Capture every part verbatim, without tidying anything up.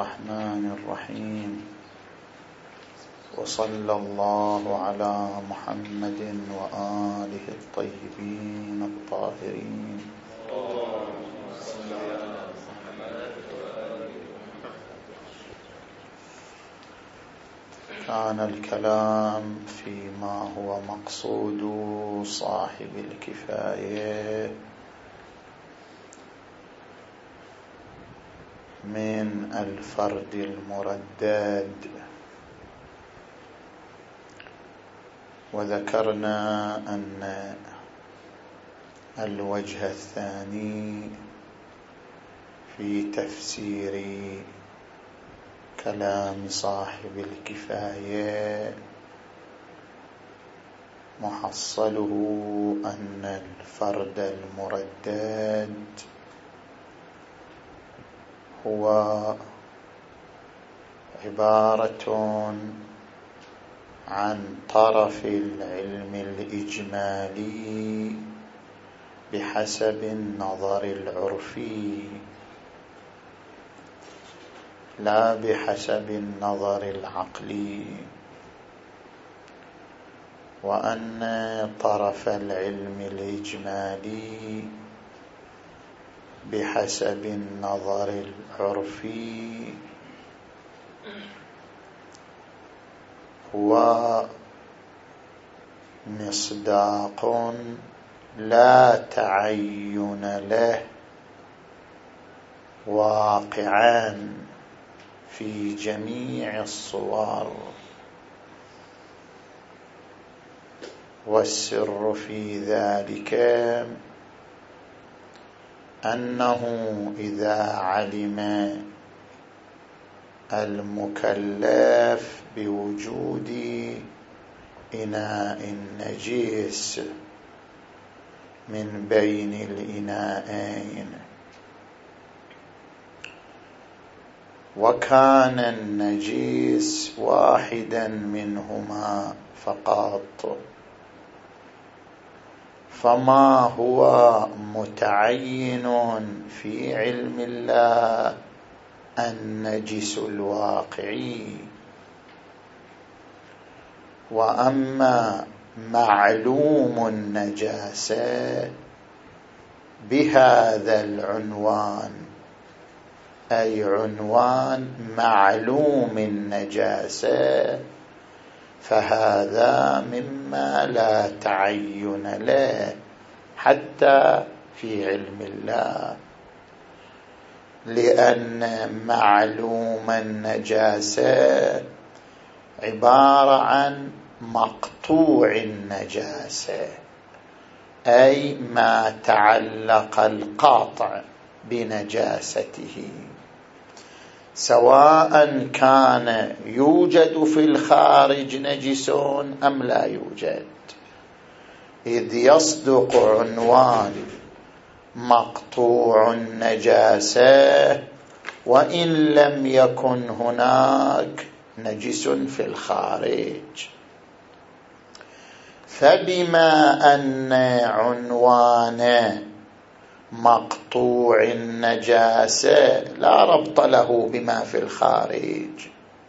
الرحمن الرحيم. وصلى الله على محمد وآله الطيبين الطاهرين. كان الكلام فيما هو مقصود صاحب الكفاية من الفرد المردد، وذكرنا أن الوجه الثاني في تفسير كلام صاحب الكفاية محصله أن الفرد المردد هو عبارة عن طرف العلم الإجمالي بحسب النظر العرفي، لا بحسب النظر العقلي، وأن طرف العلم الإجمالي بحسب النظر العرفي هو مصداق لا تعين له واقعا في جميع الصور، والسر في ذلك أنه إذا علم المكلف بوجود إناء نجس من بين الإناءين، وكان النجس واحدا منهما فقط، فما هو متعين في علم الله النجس الواقعي، وأما معلوم النجاسة بهذا العنوان، أي عنوان معلوم النجاسة، فهذا مما لا تعين له حتى في علم الله، لأن معلوم النجاسة عبارة عن مقطوع النجاسة، أي ما تعلق القاطع بنجاسته، سواء كان يوجد في الخارج نجس أم لا يوجد، إذ يصدق عنوان مقطوع النجاسة وإن لم يكن هناك نجس في الخارج. فبما أن عنوان مقطوع النجاسة لا ربط له بما في الخارج،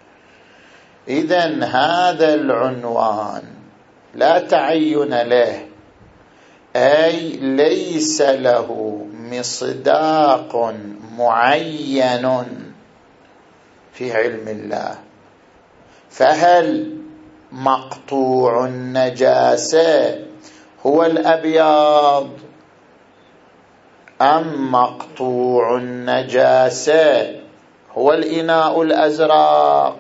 إذن هذا العنوان لا تعين له، أي ليس له مصداق معين في علم الله. فهل مقطوع النجاسة هو الأبيض أم مقطوع النجاسة هو الإناء الأزرق؟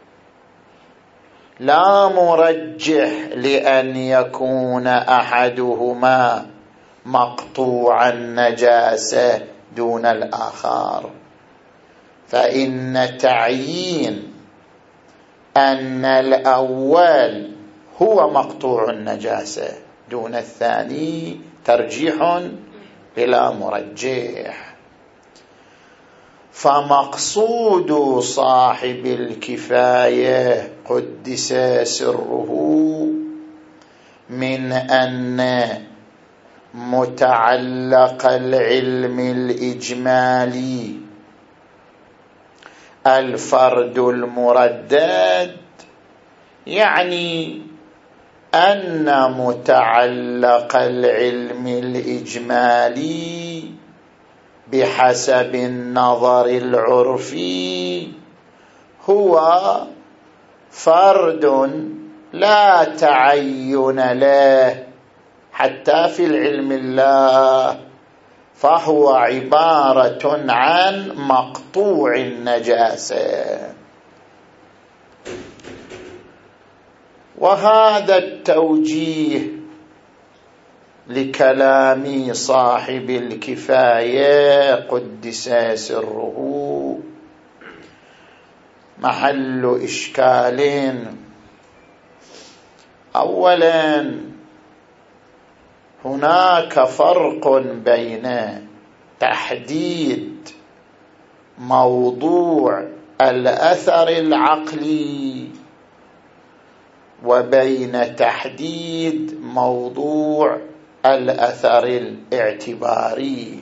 لا مرجح لأن يكون أحدهما مقطوع النجاسة دون الآخر، فإن تعيين أن الأول هو مقطوع النجاسة دون الثاني ترجيح بلا مرجح. فمقصود صاحب الكفاية قدس سره من أن متعلق العلم الإجمالي الفرد المردد يعني أن متعلق العلم الإجمالي بحسب النظر العرفي هو فرد لا تعين له حتى في العلم الله، فهو عبارة عن مقطوع النجاسة. وهذا التوجيه لكلام صاحب الكفاية قدس سره محل إشكال. أولا، هناك فرق بين تحديد موضوع الأثر العقلي وبين تحديد موضوع الأثر الاعتباري.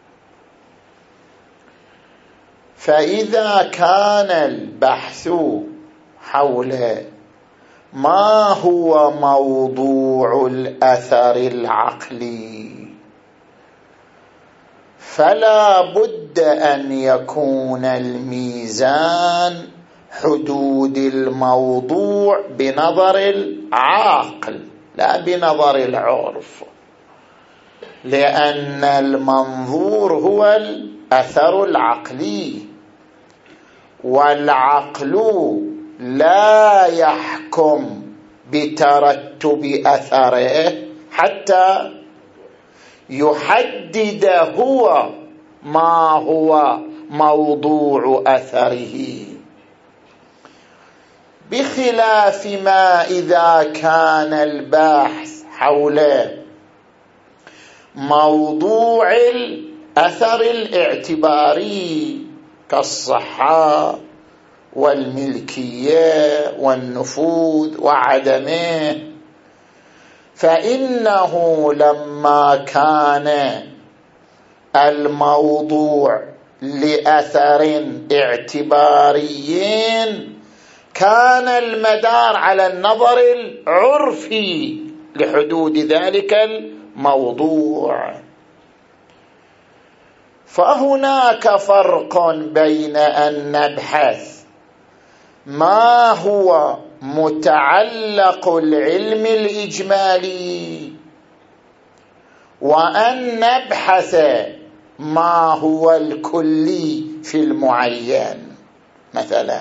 فإذا كان البحث حول ما هو موضوع الأثر العقلي فلا بد أن يكون الميزان حدود الموضوع بنظر العقل لا بنظر العرف، لأن المنظور هو الأثر العقلي، والعقل لا يحكم بترتب أثره حتى يحدد هو ما هو موضوع أثره، بخلاف ما إذا كان البحث حول موضوع الأثر الاعتباري كالصحة والملكية والنفوذ وعدمه، فإنه لما كان الموضوع لأثر اعتباري كان المدار على النظر العرفي لحدود ذلك الموضوع. فهناك فرق بين أن نبحث ما هو متعلق العلم الإجمالي وأن نبحث ما هو الكلي في المعين. مثلا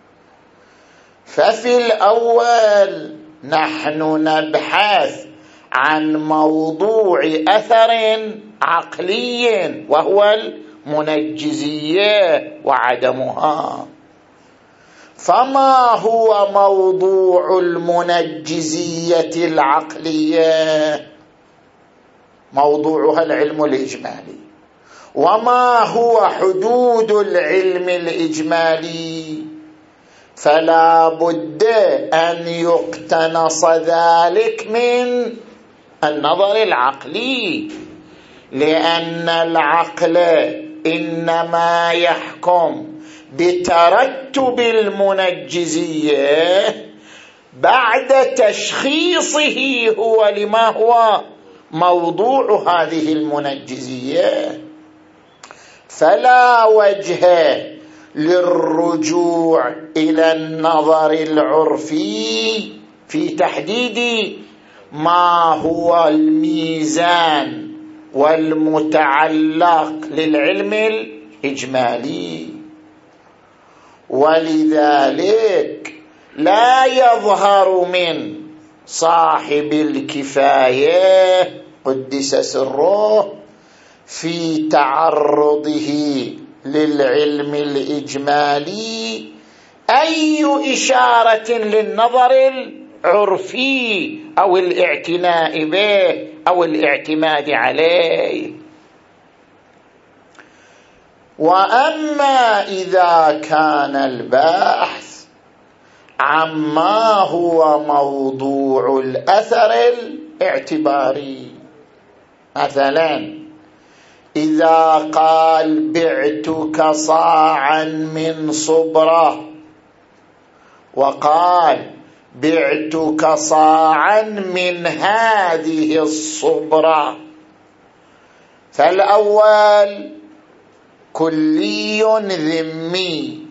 ففي الأول نحن نبحث عن موضوع أثر عقلي وهو المنجزية وعدمها. فما هو موضوع المنجزية العقلية؟ موضوعها العلم الإجمالي. وما هو حدود العلم الإجمالي؟ فلا بد أن يقتنص ذلك من النظر العقلي، لأن العقل إنما يحكم بترتب المنجزية بعد تشخيصه هو لما هو موضوع هذه المنجزية. فلا وجه للرجوع إلى النظر العرفي في تحديد ما هو الميزان والمتعلق للعلم الإجمالي. ولذلك لا يظهر من صاحب الكفاية قدس سره في تعرضه للعلم الإجمالي أي إشارة للنظر العرفي أو الاعتناء به أو الاعتماد عليه. وأما إذا كان البحث عما هو موضوع الأثر الاعتباري، مثلا إذا قال بعتك صاعا من صبرة وقال بعتك صاعا من هذه الصبرة، فالأول كلي ذمي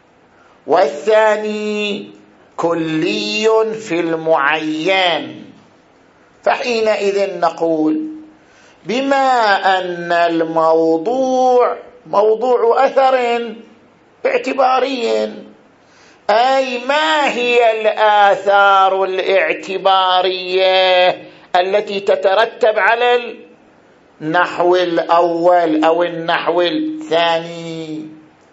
والثاني كلي في المعين. فحينئذ نقول بما أن الموضوع موضوع أثر اعتباري، أي ما هي الآثار الاعتبارية التي تترتب على النحو الأول أو النحو الثاني؟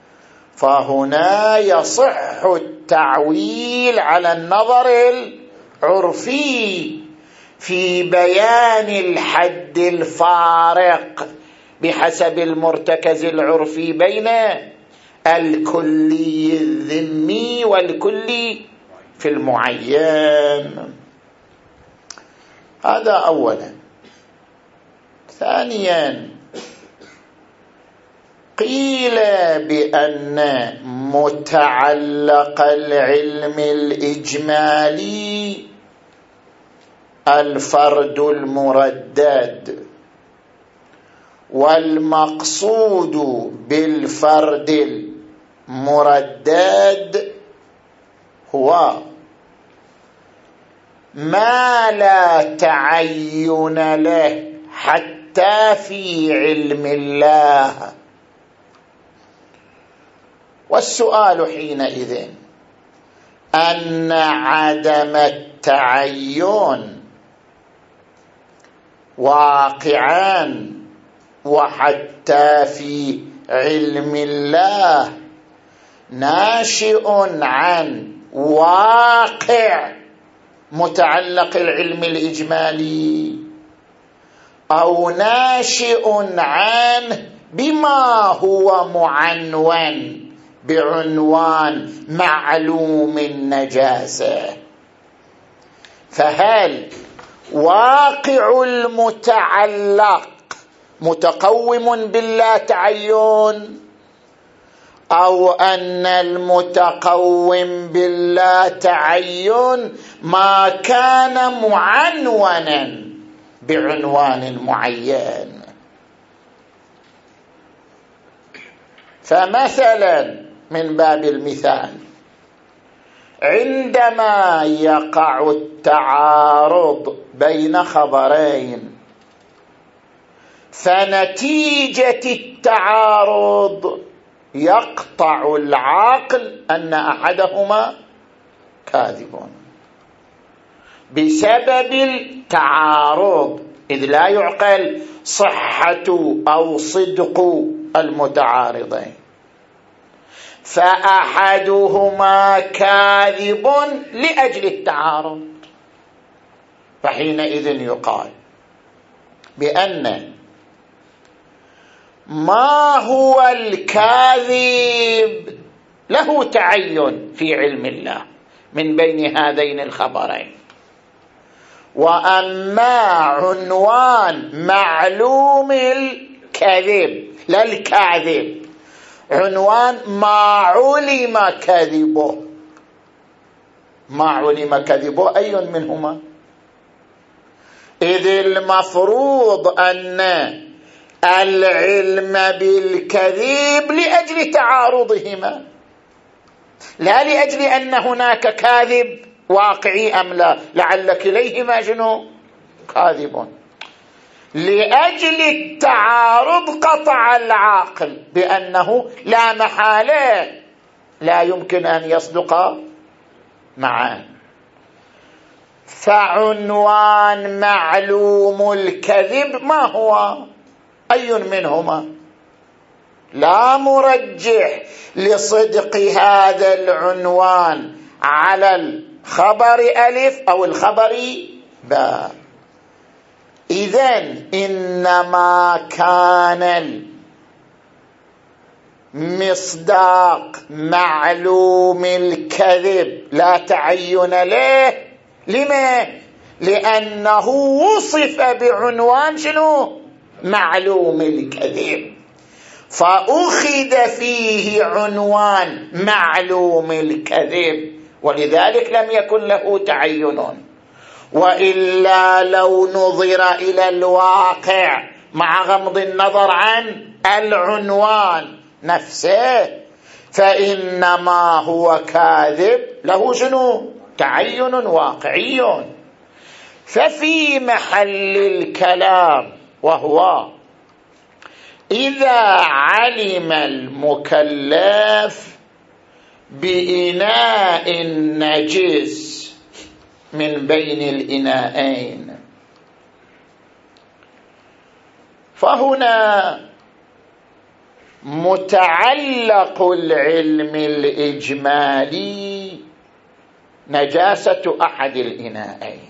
فهنا يصح التعويل على النظر العرفي في بيان الحد الفارق بحسب المرتكز العرفي بين الكلي الذمي والكلي في المعين. هذا أولا. ثانيا، قيل بأن متعلق العلم الإجمالي الفرد المردد، والمقصود بالفرد المردد هو ما لا تعين له حتى في علم الله. والسؤال حينئذ أن عدم التعين واقعا وحتى في علم الله ناشئ عن واقع متعلق العلم الإجمالي، أو ناشئ عن بما هو معنون بعنوان معلوم النجاسة. فهل واقع المتعلق متقوم باللا تعين، أو أن المتقوم باللا تعين ما كان معنونا بعنوان معين؟ فمثلا من باب المثال، عندما يقع التعارض بين خبرين، فنتيجة التعارض يقطع العقل أن أحدهما كاذب بسبب التعارض، إذ لا يعقل صحة أو صدق المتعارضين، فأحدهما كاذب لأجل التعارض. فحينئذ يقال بأن ما هو الكاذب له تعين في علم الله من بين هذين الخبرين، وأما عنوان معلوم الكذب لا الكاذب، عنوان ما علم كذبه. ما علم كذبه أي منهما؟ إذ المفروض أن العلم بالكذب لأجل تعارضهما، لا لأجل أن هناك كاذب واقعي أم لا، لعل كليهما شنو كاذب. لأجل التعارض قطع العاقل بأنه لا محالة لا يمكن أن يصدق معا. فعنوان معلوم الكذب ما هو؟ أي منهما؟ لا مرجح لصدق هذا العنوان على الخبر ألف أو الخبر باء. إذن إنما كان المصداق معلوم الكذب لا تعين له، لما؟ لأنه وصف بعنوان شنو؟ معلوم الكذب، فأخذ فيه عنوان معلوم الكذب، ولذلك لم يكن له تعين. وإلا لو نظر إلى الواقع مع غمض النظر عن العنوان نفسه فإنما هو كاذب له شنو؟ تعين واقعي. ففي محل الكلام وهو إذا علم المكلف بإناء نجس من بين الإناءين، فهنا متعلق العلم الإجمالي نجاسة أحد الإناءين،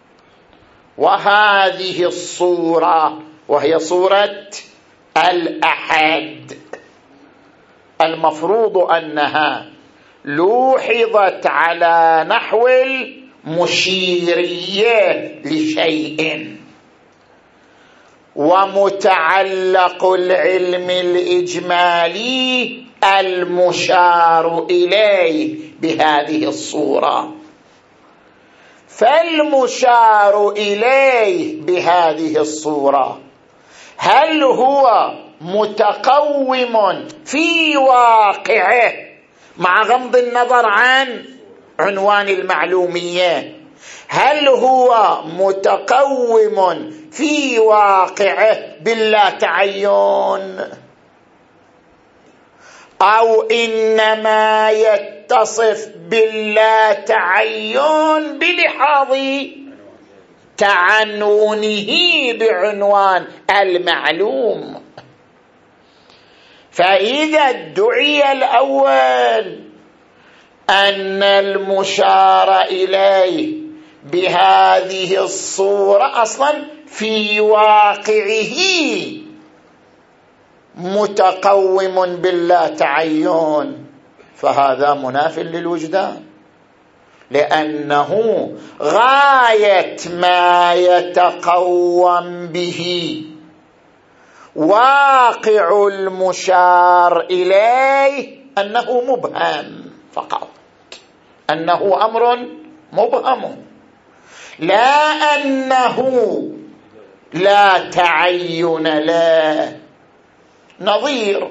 وهذه الصورة وهي صورة الأحد المفروض أنها لوحظت على نحو المشيرية لشيء، ومتعلق العلم الإجمالي المشار إليه بهذه الصورة. فالمشار إليه بهذه الصورة هل هو متقوم في واقعه مع غمض النظر عن عنوان المعلومية، هل هو متقوم في واقعه باللا تعين، أو إنما يتصف باللا تعين بلحاظ تعنونه بعنوان المعلوم؟ فإذا ادعي الأول أن المشار إليه بهذه الصورة أصلا في واقعه متقوم باللا تعين، فهذا مناف للوجدان، لأنه غاية ما يتقوم به واقع المشار إليه أنه مبهم فقط، أنه أمر مبهم، لا أنه لا تعين له. نظير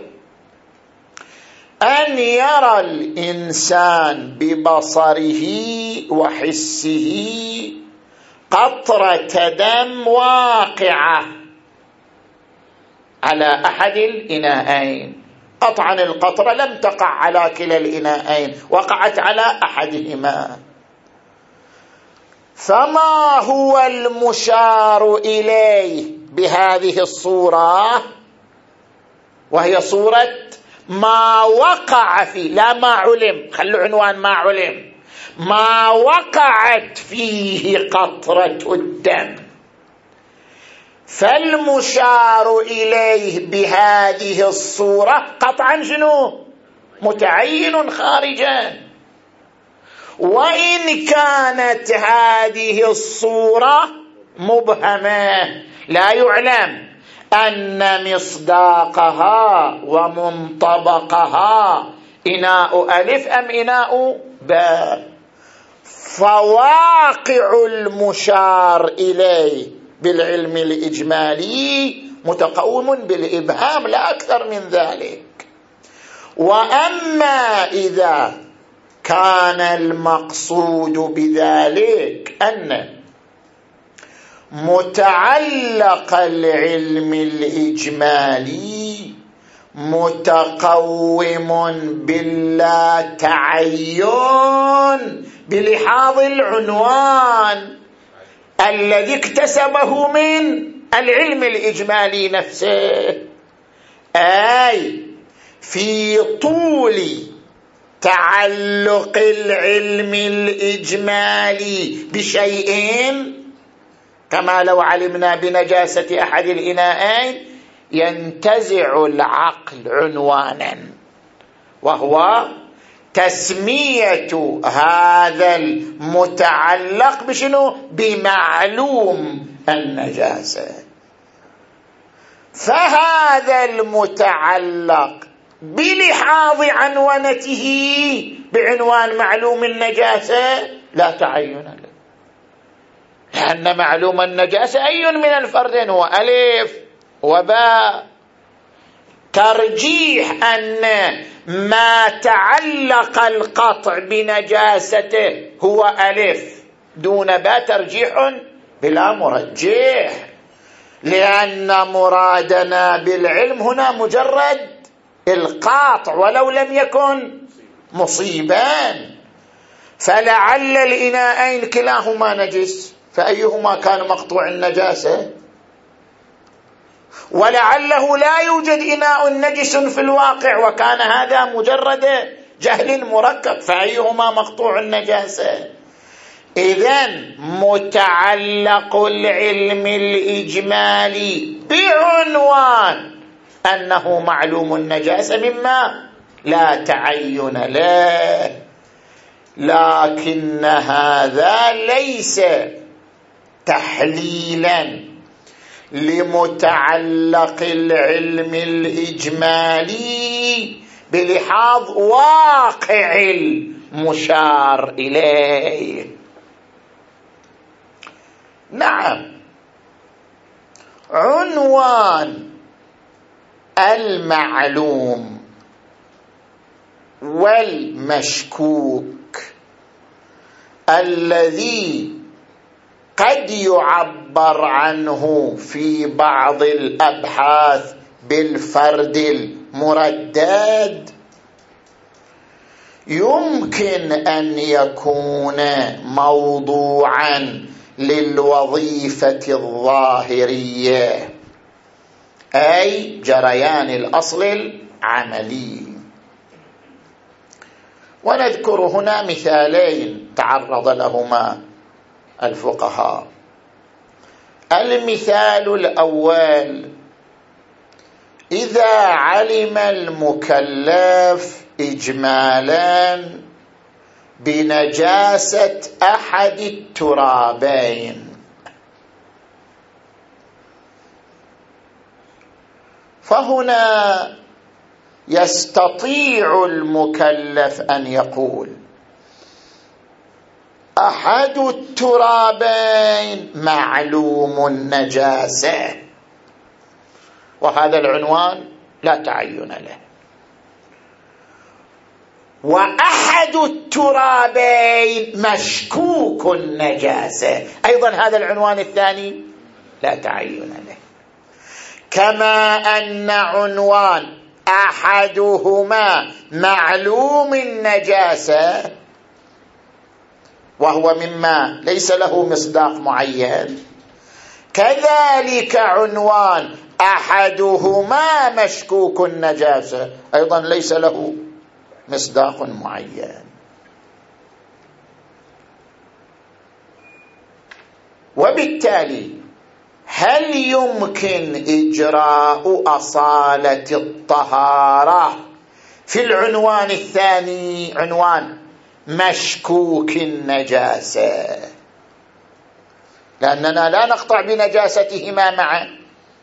أن يرى الإنسان ببصره وحسه قطرة دم واقعة على أحد الإناءين، قطعا القطرة لم تقع على كلا الإناءين، وقعت على أحدهما، فما هو المشار إليه بهذه الصورة؟ وهي صورة ما وقع فيه، لا ما علم، خلوا عنوان ما علم، ما وقعت فيه قطرة الدم. فالمشار إليه بهذه الصورة قطعا شنو؟ متعين خارجا. وإن كانت هذه الصورة مبهمة لا يعلم أن مصداقها ومنطبقها إناء ألف أم إناء باء، فواقع المشار إليه بالعلم الإجمالي متقوم بالإبهام لا أكثر من ذلك. وأما إذا كان المقصود بذلك أن متعلق العلم الإجمالي متقوم باللا تعين بلحاظ العنوان الذي اكتسبه من العلم الإجمالي نفسه، أي في طول تعلق العلم الإجمالي بشيء، كما لو علمنا بنجاسة أحد الإناءين ينتزع العقل عنوانا، وهو تسمية هذا المتعلق بشنو؟ بمعلوم النجاسة. فهذا المتعلق بلحاظ عنونته بعنوان معلوم النجاسة لا تعين له، لأن معلوم النجاسة أي من الفردين هو ألف وباء. ترجيح أن ما تعلق القطع بنجاسته هو ألف دون باء ترجيح بلا مرجح، لأن مرادنا بالعلم هنا مجرد القاطع ولو لم يكن مصيبا. فلعل الإناءين كلاهما نجس، فأيهما كان مقطوع النجاسة؟ ولعله لا يوجد إناء نجس في الواقع وكان هذا مجرد جهل مركب، فأيهما مقطوع النجاسة؟ إذن متعلق العلم الإجمالي بعنوان أنه معلوم النجاسة مما لا تعين له، لكن هذا ليس تحليلا لمتعلق العلم الإجمالي بلحاظ واقع المشار إليه. نعم، عنوان المعلوم والمشكوك الذي قد يعبر عنه في بعض الأبحاث بالفرد المردد يمكن أن يكون موضوعا للوظيفة الظاهرية، أي جريان الأصل العملي. ونذكر هنا مثالين تعرض لهما الفقهاء. المثال الأول: إذا علم المكلف إجمالا بنجاسة أحد الترابين، فهنا يستطيع المكلف أن يقول أحد الترابين معلوم النجاسة، وهذا العنوان لا تعين له. وأحد الترابين مشكوك النجاسة، أيضا هذا العنوان الثاني لا تعين له. كما أن عنوان أحدهما معلوم النجاسة وهو مما ليس له مصداق معين، كذلك عنوان أحدهما مشكوك النجاسة أيضا ليس له مصداق معين. وبالتالي هل يمكن إجراء أصالة الطهارة في العنوان الثاني، عنوان مشكوك النجاسة؟ لأننا لا نقطع بنجاستهما معا،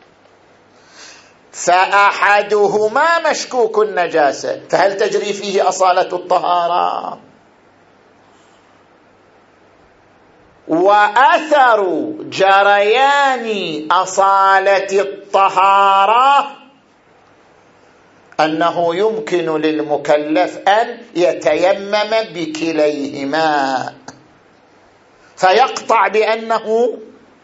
فأحدهما مشكوك النجاسة، فهل تجري فيه أصالة الطهارة؟ وأثر جريان أصالة الطهارة أنه يمكن للمكلف أن يتيمم بكليهما، فيقطع بأنه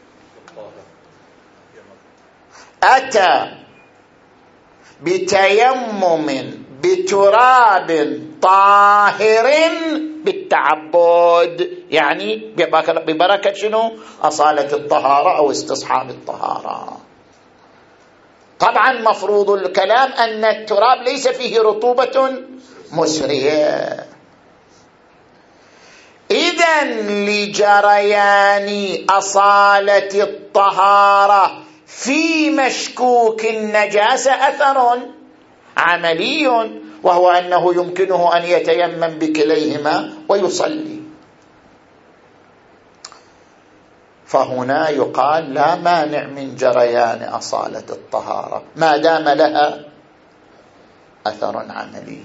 أتى بتيمم بتراب طاهر بالتعبد، يعني ببركة شنو؟ أصالة الطهارة أو استصحاب الطهارة. طبعا مفروض الكلام أن التراب ليس فيه رطوبة مسرية. إذن لجريان أصالة الطهارة في مشكوك النجاسة أثر عملي، وهو أنه يمكنه أن يتيمم بكليهما ويصلي. فهنا يقال لا مانع من جريان أصالة الطهارة ما دام لها أثر عملي.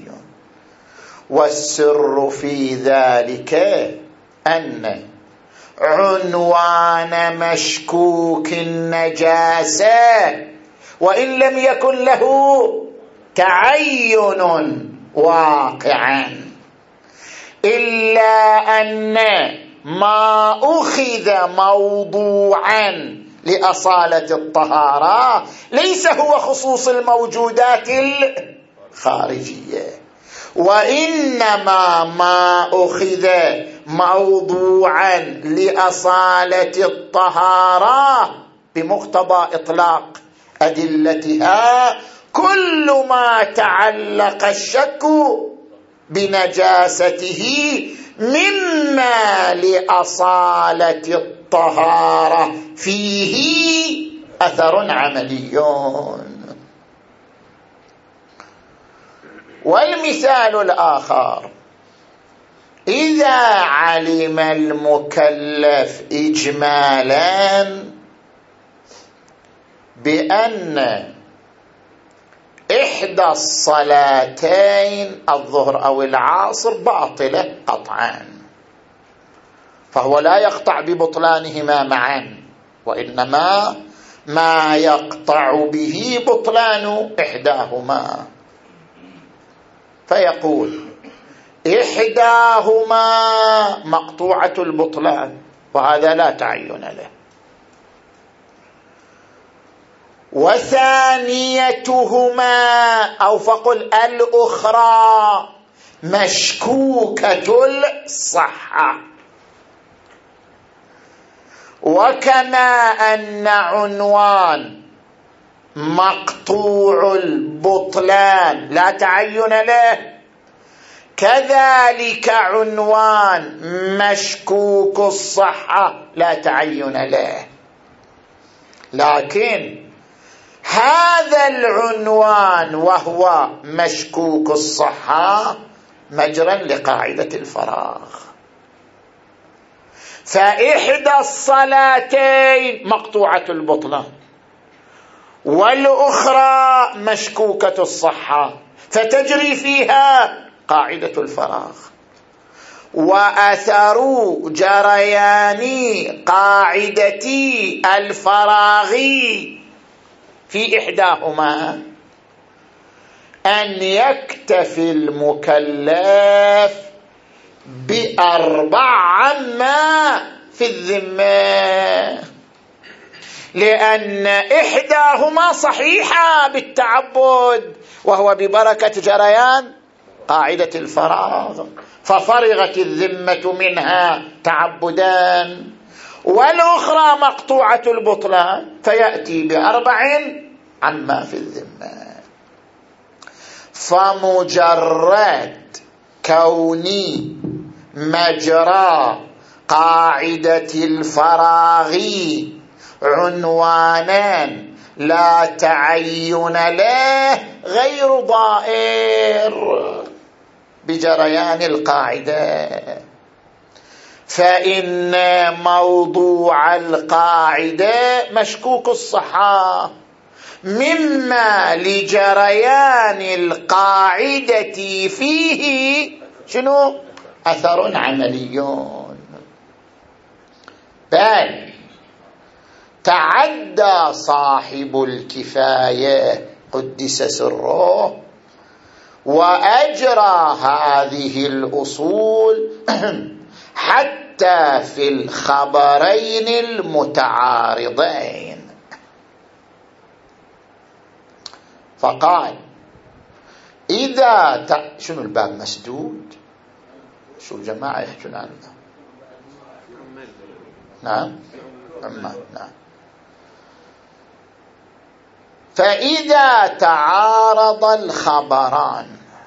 والسر في ذلك أن عنوان مشكوك النجاسة وإن لم يكن له تعين واقعا إلا أن ما أخذ موضوعا لأصالة الطهارة ليس هو خصوص الموجودات الخارجية، وإنما ما أخذ موضوعا لأصالة الطهارة بمقتضى إطلاق أدلتها كل ما تعلق الشك بنجاسته مما لأصالة الطهارة فيه أثر عملي. والمثال الآخر: إذا علم المكلف إجمالا بأن إحدى الصلاتين الظهر أو العصر باطلة قطعا، فهو لا يقطع ببطلانهما معا، وإنما ما يقطع به بطلان إحداهما، فيقول إحداهما مقطوعة البطلان وهذا لا تعين له، وثانيتهما أو فقل الأخرى مشكوكة الصحة. وكما أن عنوان مقطوع البطلان لا تعين له، كذلك عنوان مشكوك الصحة لا تعين له. لكن هذا العنوان وهو مشكوك الصحة مجرا لقاعدة الفراغ، فإحدى الصلاتين مقطوعة البطلان والأخرى مشكوكة الصحة، فتجري فيها قاعدة الفراغ. وأثر جريان قاعدة الفراغ في إحداهما أن يكتفي المكلف بأربع عما في الذمة، لأن إحداهما صحيحة بالتعبد وهو ببركة جريان قاعدة الفراغ، ففرغت الذمة منها تعبدان، والأخرى مقطوعة البطلان فيأتي بأربع عما في الذمة. فمجرد كوني مجرى قاعدة الفراغ عنوانا لا تعين له غير ضائر بجريان القاعدة، فإن موضوع القاعدة مشكوك الصحة مما لجريان القاعدة فيه شنو؟ أثر عملي. بل تعدى صاحب الكفاية قدس سره وأجرى هذه الأصول حتى في الخبرين المتعارضين، فقال إذا ت... شنو الباب مسدود؟ شو الجماعة يحجون عنه؟ نعم عمان. نعم. فإذا تعارض الخبران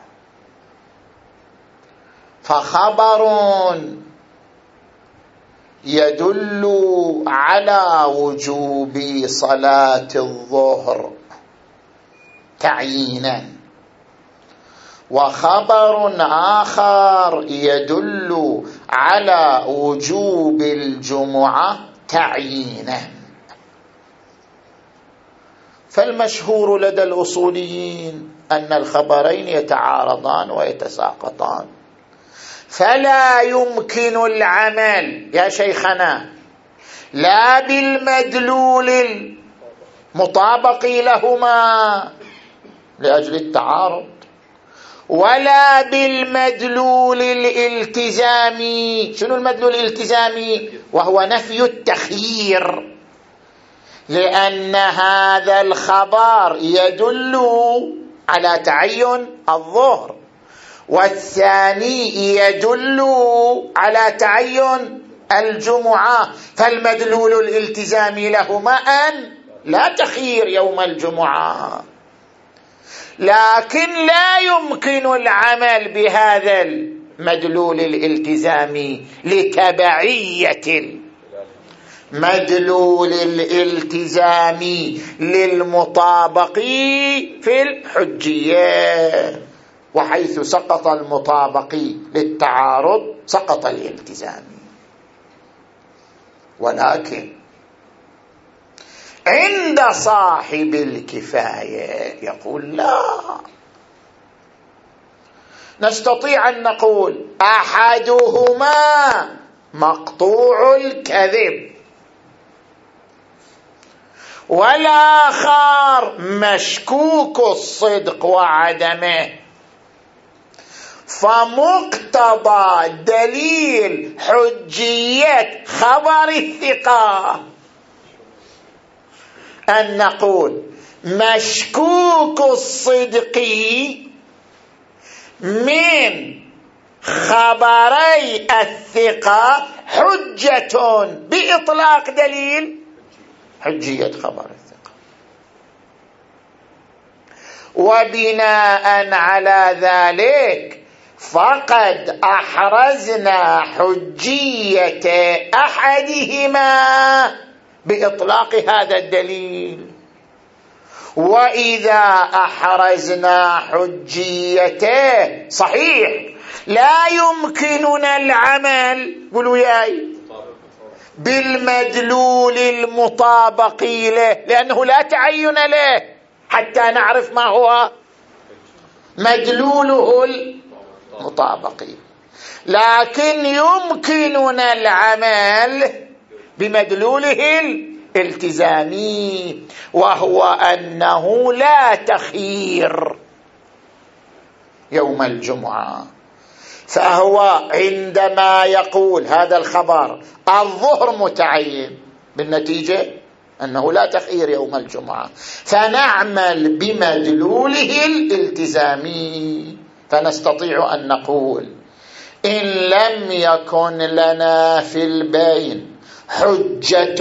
فخبر يدل على وجوب صلاة الظهر تعيينا، وخبر آخر يدل على وجوب الجمعة تعيينا. فالمشهور لدى الأصوليين أن الخبرين يتعارضان ويتساقطان، فلا يمكن العمل يا شيخنا لا بالمدلول المطابق لهما لأجل التعارض، ولا بالمدلول الالتزامي. شنو المدلول الالتزامي؟ وهو نفي التخيير، لأن هذا الخبر يدل على تعين الظهر، والثاني يدل على تعين الجمعة، فالمدلول الالتزامي لهما أن لا تخيير يوم الجمعة. لكن لا يمكن العمل بهذا المدلول الالتزامي لتبعية المدلول الالتزامي للمطابق في الحجية، وحيث سقط المطابق للتعارض سقط الالتزامي. ولكن عند صاحب الكفاية يقول لا، نستطيع أن نقول أحدهما مقطوع الكذب والآخر مشكوك الصدق وعدمه، فمقتضى دليل حجية خبر الثقة أن نقول مشكوك الصدق من خبري الثقة حجة بإطلاق دليل حجية خبر الثقة. وبناء على ذلك فقد أحرزنا حجية أحدهما بإطلاق هذا الدليل، وإذا أحرزنا حجيته صحيح لا يمكننا العمل قولوا ياي بالمدلول المطابق له، لأنه لا تعين له حتى نعرف ما هو مدلوله المطابق، لكن يمكننا العمل بمدلوله الالتزامي، وهو أنه لا تخيير يوم الجمعة. فهو عندما يقول هذا الخبر الظهر متعين، بالنتيجة أنه لا تخيير يوم الجمعة، فنعمل بمدلوله الالتزامي، فنستطيع أن نقول إن لم يكن لنا في البين حجة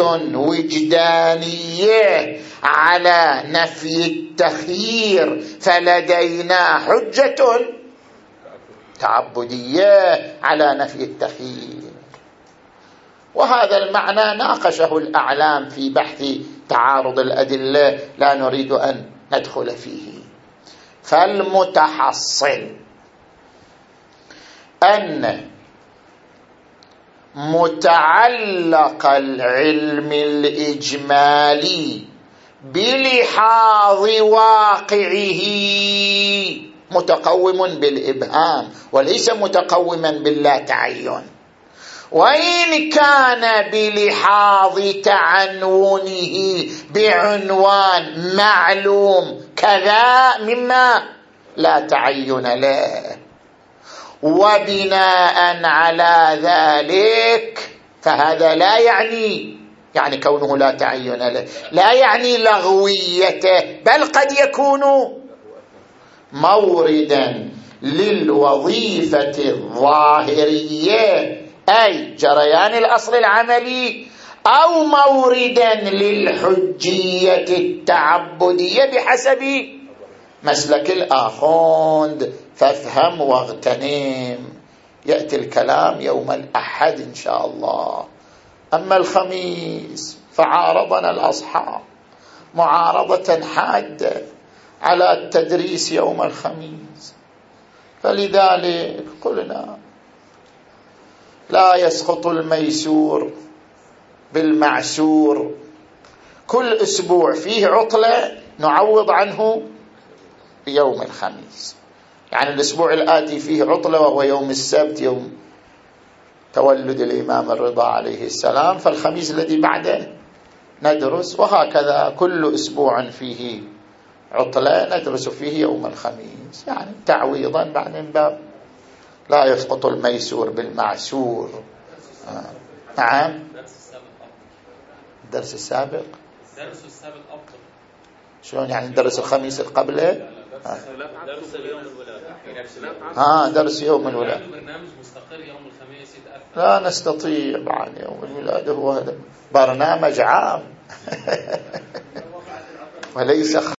وجدانية على نفي التخيير فلدينا حجة تعبدية على نفي التخيير. وهذا المعنى ناقشه الأعلام في بحث تعارض الأدلة، لا نريد أن ندخل فيه. فالمتحصل أن متعلق العلم الإجمالي بلحاظ واقعه متقوم بالإبهام وليس متقوما باللا تعين، وإن كان بلحاظ تعنونه بعنوان معلوم كذا مما لا تعين له. وبناء على ذلك فهذا لا يعني يعني كونه لا تعين له لا يعني لغويته، بل قد يكون موردا للوظيفة الظاهرية أي جريان الأصل العملي، أو موردا للحجية التعبدية بحسب مسلك الآخوند. فافهم واغتنم، يأتي الكلام يوم الأحد إن شاء الله. أما الخميس فعارضنا الأصحاب معارضة حادة على التدريس يوم الخميس، فلذلك قلنا لا يسقط الميسور بالمعسور. كل أسبوع فيه عطلة نعوض عنه بيوم الخميس، يعني الأسبوع الآتي فيه عطلة وهو يوم السبت يوم تولد الإمام الرضا عليه السلام، فالخميس الذي بعده ندرس، وهكذا كل أسبوع فيه عطلة ندرس فيه يوم الخميس، يعني تعويضا بعد من باب لا يسقط الميسور بالمعسور. آه. نعم. الدرس السابق الدرس السابق أفضل. شلون يعني الدرس الخميس القبله؟ آه. درس يوم الولادة. ها درس يوم الولادة. برنامج مستقر يوم الخميس يتأثر. لا نستطيع عن يوم الولادة، هو هذا برنامج عام وليس